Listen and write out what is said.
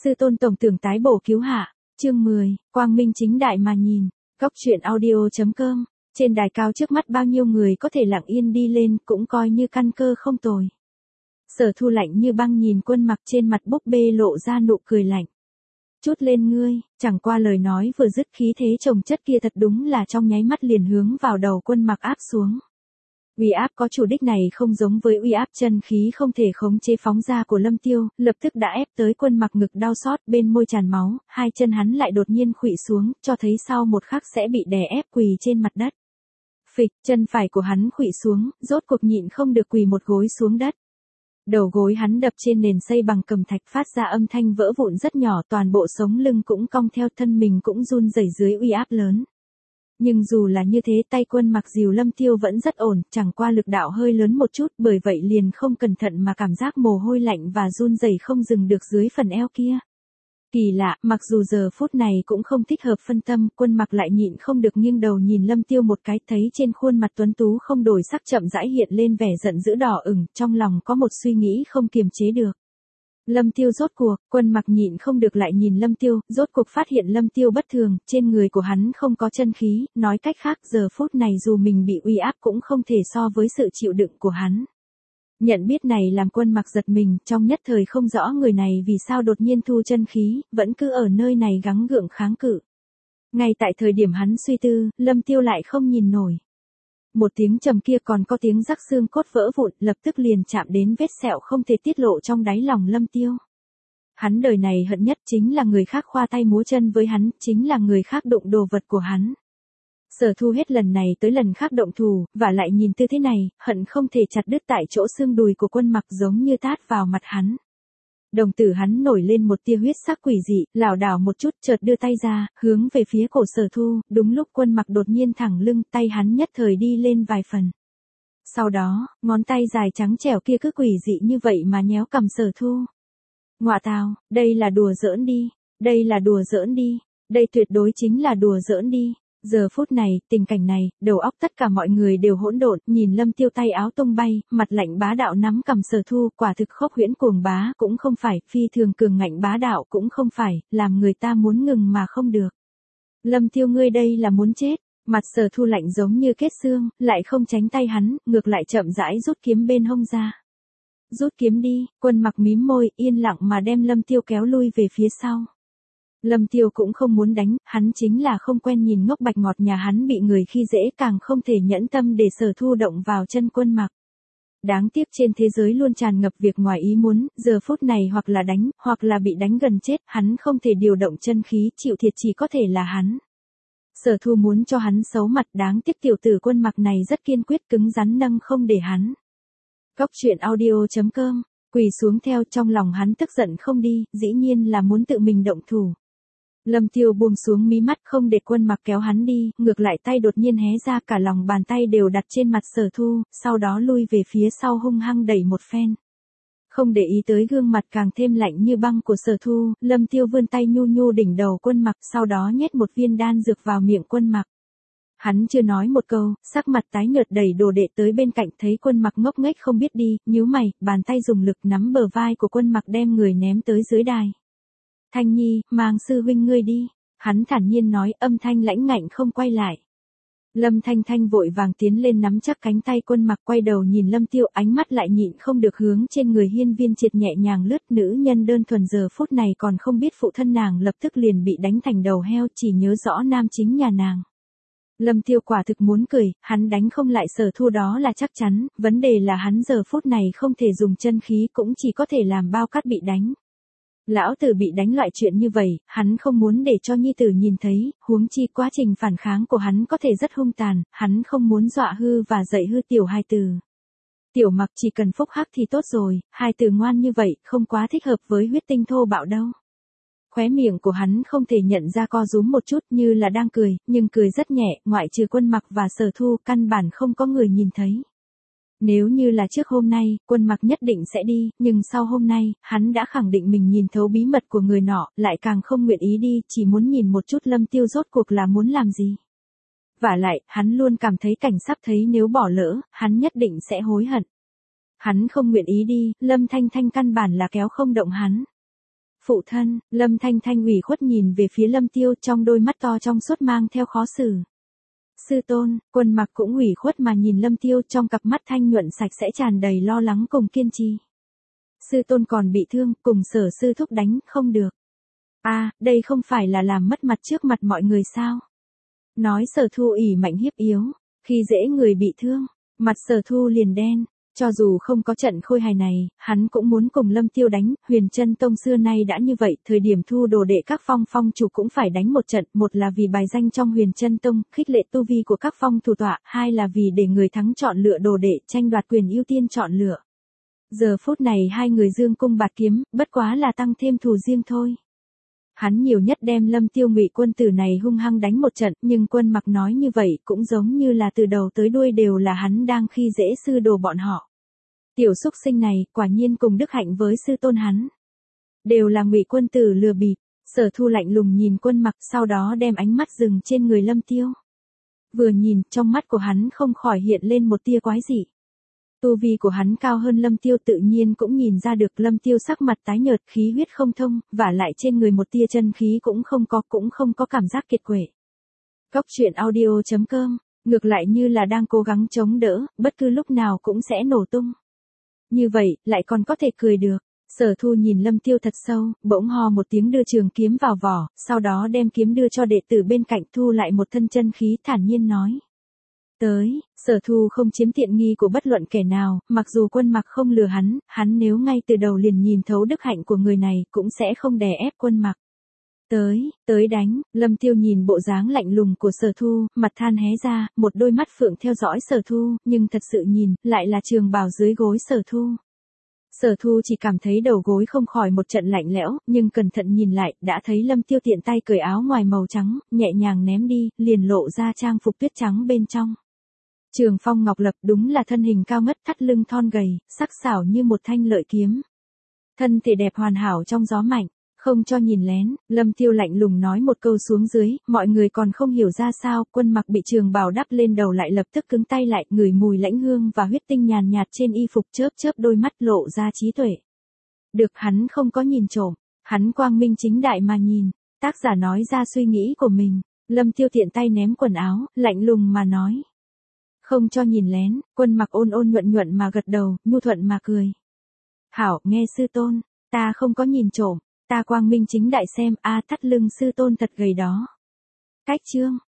Sư tôn tổng tưởng tái bổ cứu hạ, chương 10, quang minh chính đại mà nhìn, góc truyện audio.com, trên đài cao trước mắt bao nhiêu người có thể lặng yên đi lên cũng coi như căn cơ không tồi. Sở Thu lạnh như băng nhìn Quân Mặc, trên mặt búp bê lộ ra nụ cười lạnh. Chút lên ngươi, chẳng qua lời nói vừa dứt, khí thế chồng chất kia thật đúng là trong nháy mắt liền hướng vào đầu Quân Mặc áp xuống. Uy áp có chủ đích này không giống với uy áp chân khí không thể khống chế phóng ra của Lâm Tiêu, lập tức đã ép tới Quân Mặc ngực đau xót, bên môi tràn máu, hai chân hắn lại đột nhiên khuỵu xuống, cho thấy sau một khắc sẽ bị đè ép quỳ trên mặt đất. Phịch, chân phải của hắn khuỵu xuống, rốt cuộc nhịn không được quỳ một gối xuống đất. Đầu gối hắn đập trên nền xây bằng cẩm thạch, phát ra âm thanh vỡ vụn rất nhỏ, toàn bộ sống lưng cũng cong theo, thân mình cũng run rẩy dưới uy áp lớn. Nhưng dù là như thế, tay Quân Mặc dìu Lâm Tiêu vẫn rất ổn, chẳng qua lực đạo hơi lớn một chút, bởi vậy liền không cẩn thận mà cảm giác mồ hôi lạnh và run rẩy không dừng được dưới phần eo kia. Kỳ lạ, mặc dù giờ phút này cũng không thích hợp phân tâm, Quân Mặc lại nhịn không được nghiêng đầu nhìn Lâm Tiêu một cái, thấy trên khuôn mặt tuấn tú không đổi sắc chậm rãi hiện lên vẻ giận dữ đỏ ửng, trong lòng có một suy nghĩ không kiềm chế được. Lâm Tiêu rốt cuộc, Quân Mặc nhịn không được lại nhìn Lâm Tiêu, rốt cuộc phát hiện Lâm Tiêu bất thường, trên người của hắn không có chân khí, nói cách khác giờ phút này dù mình bị uy áp cũng không thể so với sự chịu đựng của hắn. Nhận biết này làm Quân Mặc giật mình, trong nhất thời không rõ người này vì sao đột nhiên thu chân khí, vẫn cứ ở nơi này gắng gượng kháng cự. Ngay tại thời điểm hắn suy tư, Lâm Tiêu lại không nhìn nổi. Một tiếng trầm kia còn có tiếng rắc xương cốt vỡ vụn, lập tức liền chạm đến vết sẹo không thể tiết lộ trong đáy lòng Lâm Tiêu. Hắn đời này hận nhất chính là người khác khoa tay múa chân với hắn, chính là người khác đụng đồ vật của hắn. Sở Thu hết lần này tới lần khác động thủ, và lại nhìn tư thế này, hận không thể chặt đứt tại chỗ xương đùi của Quân Mặc, giống như tát vào mặt hắn. Đồng tử hắn nổi lên một tia huyết sắc quỷ dị, lảo đảo một chút, chợt đưa tay ra, hướng về phía cổ Sở Thu, đúng lúc Quân Mặc đột nhiên thẳng lưng, tay hắn nhất thời đi lên vài phần. Sau đó, ngón tay dài trắng trẻo kia cứ quỷ dị như vậy mà nhéo cầm Sở Thu. Ngọa tào, đây là đùa giỡn đi, đây là đùa giỡn đi, đây tuyệt đối chính là đùa giỡn đi. Giờ phút này, tình cảnh này, đầu óc tất cả mọi người đều hỗn độn, nhìn Lâm Tiêu tay áo tung bay, mặt lạnh bá đạo nắm cầm Sở Thu, quả thực khốc huyễn cuồng bá cũng không phải, phi thường cường ngạnh bá đạo cũng không phải, làm người ta muốn ngừng mà không được. Lâm Tiêu, ngươi đây là muốn chết, mặt Sở Thu lạnh giống như kết xương, lại không tránh tay hắn, ngược lại chậm rãi rút kiếm bên hông ra. Rút kiếm đi, Quân Mặc mím môi, yên lặng mà đem Lâm Tiêu kéo lui về phía sau. Lâm Tiêu cũng không muốn đánh, hắn chính là không quen nhìn ngốc bạch ngọt nhà hắn bị người khi dễ, càng không thể nhẫn tâm để Sở Thu động vào chân Quân Mặc. Đáng tiếc trên thế giới luôn tràn ngập việc ngoài ý muốn, giờ phút này hoặc là đánh, hoặc là bị đánh gần chết, hắn không thể điều động chân khí, chịu thiệt chỉ có thể là hắn. Sở Thu muốn cho hắn xấu mặt, đáng tiếc tiểu tử Quân Mặc này rất kiên quyết, cứng rắn nâng không để hắn. Góc truyện audio.com, quỳ xuống theo, trong lòng hắn tức giận không đi, dĩ nhiên là muốn tự mình động thủ. Lâm Tiêu buông xuống mí mắt, không để Quân Mặc kéo hắn đi, ngược lại tay đột nhiên hé ra, cả lòng bàn tay đều đặt trên mặt Sở Thu, sau đó lui về phía sau hung hăng đẩy một phen. Không để ý tới gương mặt càng thêm lạnh như băng của Sở Thu, Lâm Tiêu vươn tay nhu nhu đỉnh đầu Quân Mặc, sau đó nhét một viên đan dược vào miệng Quân Mặc. Hắn chưa nói một câu, sắc mặt tái nhợt đẩy đồ đệ tới bên cạnh, thấy Quân Mặc ngốc nghếch không biết đi, nhíu mày, bàn tay dùng lực nắm bờ vai của Quân Mặc đem người ném tới dưới đài. Thanh Nhi, mang sư huynh ngươi đi, hắn thản nhiên nói, âm thanh lãnh ngạnh không quay lại. Lâm Thanh Thanh vội vàng tiến lên nắm chắc cánh tay Quân Mặc, quay đầu nhìn Lâm Tiêu, ánh mắt lại nhịn không được hướng trên người Hiên Viên Triệt nhẹ nhàng lướt, nữ nhân đơn thuần giờ phút này còn không biết phụ thân nàng lập tức liền bị đánh thành đầu heo, chỉ nhớ rõ nam chính nhà nàng. Lâm Tiêu quả thực muốn cười, hắn đánh không lại Sở Thu đó là chắc chắn, vấn đề là hắn giờ phút này không thể dùng chân khí, cũng chỉ có thể làm bao cát bị đánh. Lão tử bị đánh loại chuyện như vậy, hắn không muốn để cho nhi tử nhìn thấy, huống chi quá trình phản kháng của hắn có thể rất hung tàn, hắn không muốn dọa hư và dạy hư tiểu hài tử. Tiểu Mặc chỉ cần phúc hắc thì tốt rồi, hài tử ngoan như vậy, không quá thích hợp với huyết tinh thô bạo đâu. Khóe miệng của hắn không thể nhận ra co rúm một chút, như là đang cười, nhưng cười rất nhẹ, ngoại trừ Quân Mặc và Sở Thu, căn bản không có người nhìn thấy. Nếu như là trước hôm nay, Quân Mặc nhất định sẽ đi, nhưng sau hôm nay, hắn đã khẳng định mình nhìn thấu bí mật của người nọ, lại càng không nguyện ý đi, chỉ muốn nhìn một chút Lâm Tiêu rốt cuộc là muốn làm gì. Vả lại, hắn luôn cảm thấy cảnh sắp thấy nếu bỏ lỡ, hắn nhất định sẽ hối hận. Hắn không nguyện ý đi, Lâm Thanh Thanh căn bản là kéo không động hắn. Phụ thân, Lâm Thanh Thanh ủy khuất nhìn về phía Lâm Tiêu, trong đôi mắt to trong suốt mang theo khó xử. Sư tôn, Quân Mặc cũng ủy khuất mà nhìn Lâm Tiêu, trong cặp mắt thanh nhuận sạch sẽ tràn đầy lo lắng cùng kiên trì. Sư tôn còn bị thương, cùng Sở sư thúc đánh, không được. Đây không phải là làm mất mặt trước mặt mọi người sao? Nói Sở Thu ỷ mạnh hiếp yếu, khi dễ người bị thương, mặt Sở Thu liền đen. Cho dù không có trận khôi hài này, hắn cũng muốn cùng Lâm Tiêu đánh. Huyền Chân Tông xưa nay đã như vậy, thời điểm thu đồ đệ các phong chủ cũng phải đánh một trận, một là vì bài danh trong Huyền Chân Tông, khích lệ tu vi của các phong thủ tọa, hai là vì để người thắng chọn lựa đồ đệ, tranh đoạt quyền ưu tiên chọn lựa. Giờ phút này hai người dương cung bạt kiếm, bất quá là tăng thêm thù riêng thôi. Hắn nhiều nhất đem Lâm Tiêu Ngụy quân tử này hung hăng đánh một trận, nhưng Quân Mặc nói như vậy cũng giống như là từ đầu tới đuôi đều là hắn đang khi dễ sư đồ bọn họ. Tiểu xúc sinh này, quả nhiên cùng đức hạnh với sư tôn hắn. Đều là Ngụy quân tử lừa bịp. Sở Thu lạnh lùng nhìn Quân Mặc, sau đó đem ánh mắt dừng trên người Lâm Tiêu. Vừa nhìn, trong mắt của hắn không khỏi hiện lên một tia quái dị. Tu vi của hắn cao hơn Lâm Tiêu, tự nhiên cũng nhìn ra được. Lâm Tiêu sắc mặt tái nhợt, khí huyết không thông, vả lại trên người một tia chân khí cũng không có cảm giác kiệt quệ. Cốc truyện audio.com, ngược lại như là đang cố gắng chống đỡ, bất cứ lúc nào cũng sẽ nổ tung. Như vậy, lại còn có thể cười được. Sở Thu nhìn Lâm Tiêu thật sâu, bỗng ho một tiếng đưa trường kiếm vào vỏ, sau đó đem kiếm đưa cho đệ tử bên cạnh, thu lại một thân chân khí, thản nhiên nói. Tới, Sở Thu không chiếm tiện nghi của bất luận kẻ nào, mặc dù Quân Mặc không lừa hắn nếu ngay từ đầu liền nhìn thấu đức hạnh của người này, cũng sẽ không đè ép Quân Mặc. Tới đánh. Lâm Tiêu nhìn bộ dáng lạnh lùng của Sở Thu, mặt than hé ra, một đôi mắt phượng theo dõi Sở Thu, nhưng thật sự nhìn, lại là trường bào dưới gối Sở Thu. Sở Thu chỉ cảm thấy đầu gối không khỏi một trận lạnh lẽo, nhưng cẩn thận nhìn lại, đã thấy Lâm Tiêu tiện tay cởi áo ngoài màu trắng, nhẹ nhàng ném đi, liền lộ ra trang phục tuyết trắng bên trong. Trường phong ngọc lập, đúng là thân hình cao ngất, thắt lưng thon gầy, sắc sảo như một thanh lợi kiếm. Thân thể đẹp hoàn hảo trong gió mạnh, không cho nhìn lén. Lâm Tiêu lạnh lùng nói một câu xuống dưới, mọi người còn không hiểu ra sao. Quân Mặc bị trường bào đắp lên đầu lại lập tức cứng tay lại, ngửi mùi lãnh hương và huyết tinh nhàn nhạt trên y phục, chớp đôi mắt lộ ra trí tuệ. Được, hắn không có nhìn trộm, hắn quang minh chính đại mà nhìn. Tác giả nói ra suy nghĩ của mình. Lâm Tiêu tiện tay ném quần áo, lạnh lùng mà nói. Không cho nhìn lén. Quân Mặc ôn nhuận mà gật đầu, nhu thuận mà cười. Hảo, nghe sư tôn, ta không có nhìn trộm, ta quang minh chính đại xem, thắt lưng sư tôn thật gầy đó. Cách chương.